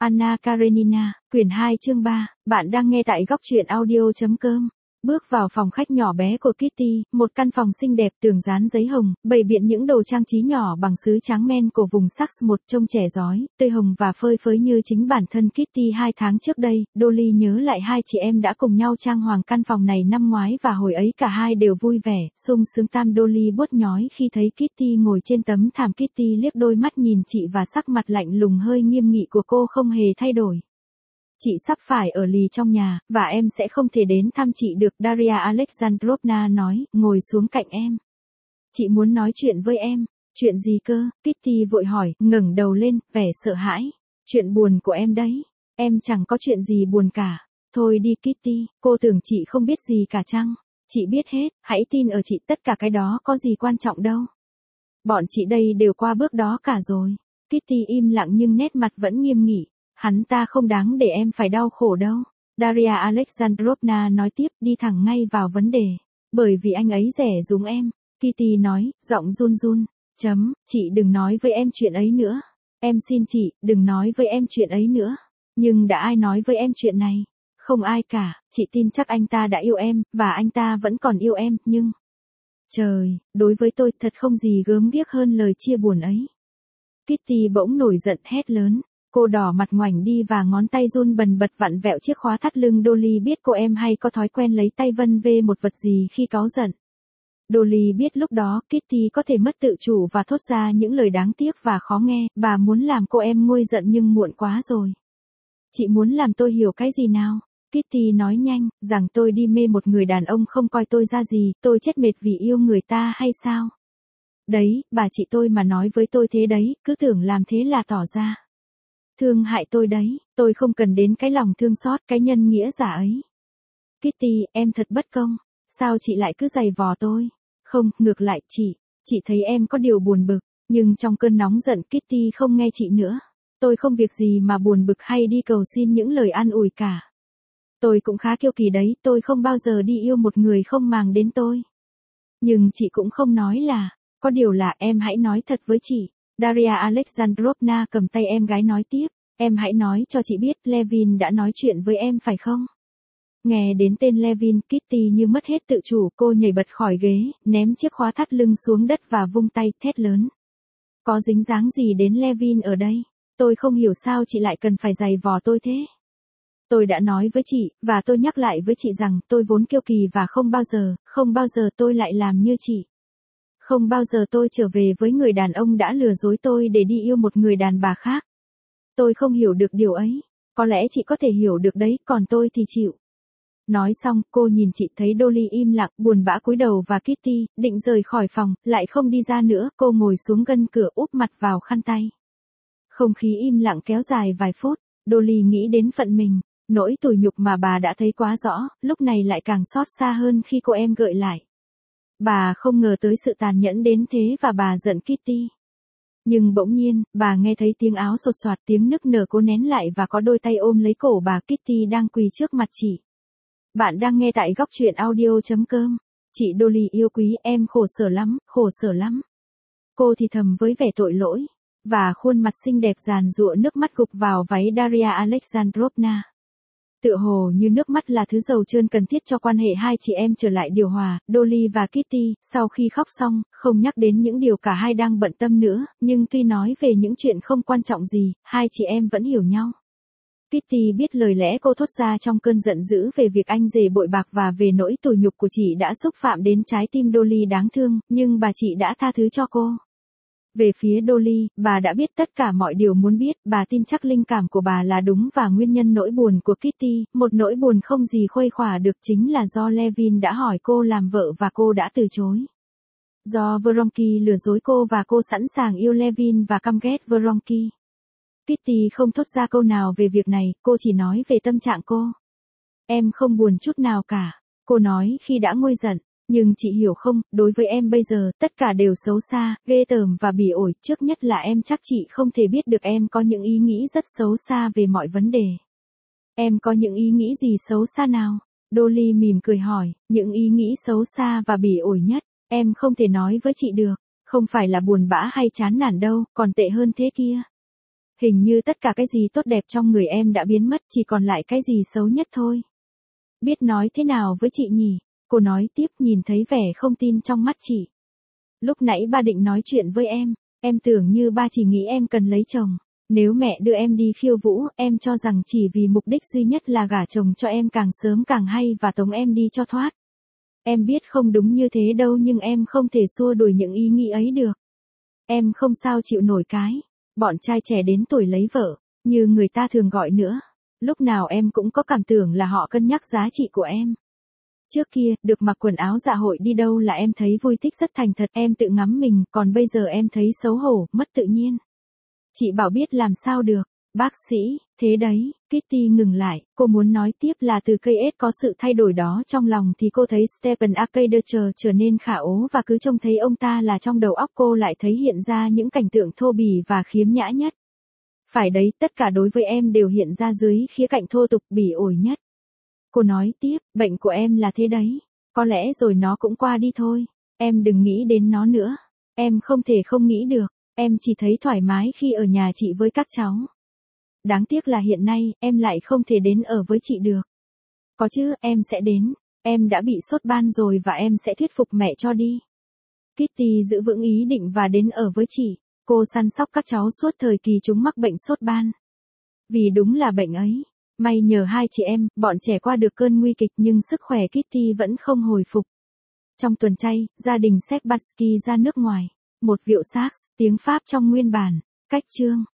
Anna Karenina, quyển 2 chương 3, bạn đang nghe tại góc truyện audio.com. Bước vào phòng khách nhỏ bé của Kitty, một căn phòng xinh đẹp tường dán giấy hồng, bày biện những đồ trang trí nhỏ bằng sứ trắng men của vùng Sax một trông trẻ rói, tươi hồng và phơi phới như chính bản thân Kitty 2 tháng trước đây. Dolly nhớ lại hai chị em đã cùng nhau trang hoàng căn phòng này năm ngoái và hồi ấy cả hai đều vui vẻ, sung sướng. Dolly buốt nhói khi thấy Kitty ngồi trên tấm thảm. Kitty liếc đôi mắt nhìn chị và sắc mặt lạnh lùng hơi nghiêm nghị của cô không hề thay đổi. Chị sắp phải ở lì trong nhà, và em sẽ không thể đến thăm chị được, Daria Alexandrovna nói, ngồi xuống cạnh em. Chị muốn nói chuyện với em. Chuyện gì cơ? Kitty vội hỏi, ngẩng đầu lên, vẻ sợ hãi. Chuyện buồn của em đấy. Em chẳng có chuyện gì buồn cả. Thôi đi Kitty, cô tưởng chị không biết gì cả chăng? Chị biết hết, hãy tin ở chị, tất cả cái đó có gì quan trọng đâu. Bọn chị đây đều qua bước đó cả rồi. Kitty im lặng nhưng nét mặt vẫn nghiêm nghị. Hắn ta không đáng để em phải đau khổ đâu. Daria Alexandrovna nói tiếp, đi thẳng ngay vào vấn đề. Bởi vì anh ấy rẻ rúng em. Kitty nói, giọng run run. Chị đừng nói với em chuyện ấy nữa. Em xin chị, đừng nói với em chuyện ấy nữa. Nhưng đã ai nói với em chuyện này? Không ai cả, chị tin chắc anh ta đã yêu em, và anh ta vẫn còn yêu em, nhưng... Trời, đối với tôi thật không gì gớm ghiếc hơn lời chia buồn ấy. Kitty bỗng nổi giận hét lớn. Cô đỏ mặt ngoảnh đi và ngón tay run bần bật vặn vẹo chiếc khóa thắt lưng. Dolly biết cô em hay có thói quen lấy tay vân vê một vật gì khi cáu giận. Dolly biết lúc đó Kitty có thể mất tự chủ và thốt ra những lời đáng tiếc và khó nghe. Bà muốn làm cô em nguôi giận nhưng muộn quá rồi. Chị muốn làm tôi hiểu cái gì nào? Kitty nói nhanh, rằng tôi đi mê một người đàn ông không coi tôi ra gì, tôi chết mệt vì yêu người ta hay sao? Đấy, bà chị tôi mà nói với tôi thế đấy, cứ tưởng làm thế là tỏ ra thương hại tôi đấy, tôi không cần đến cái lòng thương xót, cái nhân nghĩa giả ấy. Kitty, em thật bất công, sao chị lại cứ giày vò tôi? Không, ngược lại chị thấy em có điều buồn bực, nhưng trong cơn nóng giận Kitty không nghe chị nữa. Tôi không việc gì mà buồn bực hay đi cầu xin những lời an ủi cả. Tôi cũng khá kiêu kỳ đấy, tôi không bao giờ đi yêu một người không màng đến tôi. Nhưng chị cũng không nói là, có điều là em hãy nói thật với chị. Daria Alexandrovna cầm tay em gái nói tiếp, em hãy nói cho chị biết Levin đã nói chuyện với em phải không? Nghe đến tên Levin, Kitty như mất hết tự chủ, cô nhảy bật khỏi ghế, ném chiếc khóa thắt lưng xuống đất và vung tay, thét lớn. Có dính dáng gì đến Levin ở đây? Tôi không hiểu sao chị lại cần phải giày vò tôi thế. Tôi đã nói với chị, và tôi nhắc lại với chị rằng tôi vốn kiêu kỳ và không bao giờ tôi lại làm như chị. Không bao giờ tôi trở về với người đàn ông đã lừa dối tôi để đi yêu một người đàn bà khác. Tôi không hiểu được điều ấy. Có lẽ chị có thể hiểu được đấy, còn tôi thì chịu. Nói xong, cô nhìn chị thấy Dolly im lặng, buồn bã cúi đầu và Kitty, định rời khỏi phòng, lại không đi ra nữa, cô ngồi xuống gần cửa úp mặt vào khăn tay. Không khí im lặng kéo dài vài phút, Dolly nghĩ đến phận mình, nỗi tủi nhục mà bà đã thấy quá rõ, lúc này lại càng xót xa hơn khi cô em gợi lại. Bà không ngờ tới sự tàn nhẫn đến thế và bà giận Kitty. Nhưng bỗng nhiên, bà nghe thấy tiếng áo xột xoạt, tiếng nức nở cố nén lại và có đôi tay ôm lấy cổ bà. Kitty đang quỳ trước mặt chị. Bạn đang nghe tại góc truyện audio.com. Chị Dolly yêu quý, em khổ sở lắm. Cô thì thầm với vẻ tội lỗi. Và khuôn mặt xinh đẹp giàn giụa nước mắt gục vào váy Daria Alexandrovna. Tựa hồ như nước mắt là thứ dầu trơn cần thiết cho quan hệ hai chị em trở lại điều hòa. Dolly và Kitty, sau khi khóc xong, không nhắc đến những điều cả hai đang bận tâm nữa, nhưng tuy nói về những chuyện không quan trọng gì, hai chị em vẫn hiểu nhau. Kitty biết lời lẽ cô thốt ra trong cơn giận dữ về việc anh rể bội bạc và về nỗi tủi nhục của chị đã xúc phạm đến trái tim Dolly đáng thương, nhưng bà chị đã tha thứ cho cô. Về phía Dolly, bà đã biết tất cả mọi điều muốn biết, bà tin chắc linh cảm của bà là đúng và nguyên nhân nỗi buồn của Kitty, một nỗi buồn không gì khuây khỏa được chính là do Levin đã hỏi cô làm vợ và cô đã từ chối. Do Vronsky lừa dối cô và cô sẵn sàng yêu Levin và căm ghét Vronsky. Kitty không thốt ra câu nào về việc này, cô chỉ nói về tâm trạng cô. Em không buồn chút nào cả, cô nói khi đã nguôi giận. Nhưng chị hiểu không, đối với em bây giờ, tất cả đều xấu xa, ghê tởm và bỉ ổi. Trước nhất là em chắc chị không thể biết được em có những ý nghĩ rất xấu xa về mọi vấn đề. Em có những ý nghĩ gì xấu xa nào? Dolly mỉm cười hỏi, những ý nghĩ xấu xa và bỉ ổi nhất, em không thể nói với chị được. Không phải là buồn bã hay chán nản đâu, còn tệ hơn thế kia. Hình như tất cả cái gì tốt đẹp trong người em đã biến mất, chỉ còn lại cái gì xấu nhất thôi. Biết nói thế nào với chị nhỉ? Cô nói tiếp, nhìn thấy vẻ không tin trong mắt chị. Lúc nãy ba định nói chuyện với em tưởng như ba chỉ nghĩ em cần lấy chồng. Nếu mẹ đưa em đi khiêu vũ, em cho rằng chỉ vì mục đích duy nhất là gả chồng cho em càng sớm càng hay và tống em đi cho thoát. Em biết không đúng như thế đâu, nhưng em không thể xua đuổi những ý nghĩ ấy được. Em không sao chịu nổi cái bọn trai trẻ đến tuổi lấy vợ, như người ta thường gọi nữa. Lúc nào em cũng có cảm tưởng là họ cân nhắc giá trị của em. Trước kia, được mặc quần áo dạ hội đi đâu là em thấy vui thích rất thành thật, em tự ngắm mình, còn bây giờ em thấy xấu hổ, mất tự nhiên. Chị bảo biết làm sao được. Bác sĩ, thế đấy, Kitty ngừng lại, cô muốn nói tiếp là từ cây ết có sự thay đổi đó trong lòng thì cô thấy Stephen Arcade trở nên khả ố và cứ trông thấy ông ta là trong đầu óc cô lại thấy hiện ra những cảnh tượng thô bỉ và khiếm nhã nhất. Phải đấy, tất cả đối với em đều hiện ra dưới khía cạnh thô tục bỉ ổi nhất. Cô nói tiếp, bệnh của em là thế đấy. Có lẽ rồi nó cũng qua đi thôi. Em đừng nghĩ đến nó nữa. Em không thể không nghĩ được. Em chỉ thấy thoải mái khi ở nhà chị với các cháu. Đáng tiếc là hiện nay, em lại không thể đến ở với chị được. Có chứ, em sẽ đến. Em đã bị sốt ban rồi và em sẽ thuyết phục mẹ cho đi. Kitty giữ vững ý định và đến ở với chị. Cô săn sóc các cháu suốt thời kỳ chúng mắc bệnh sốt ban. Vì đúng là bệnh ấy. May nhờ hai chị em, bọn trẻ qua được cơn nguy kịch nhưng sức khỏe Kitty vẫn không hồi phục. Trong tuần chay, gia đình Sebastian ra nước ngoài. Một rượu sax, tiếng Pháp trong nguyên bản. Cách chương.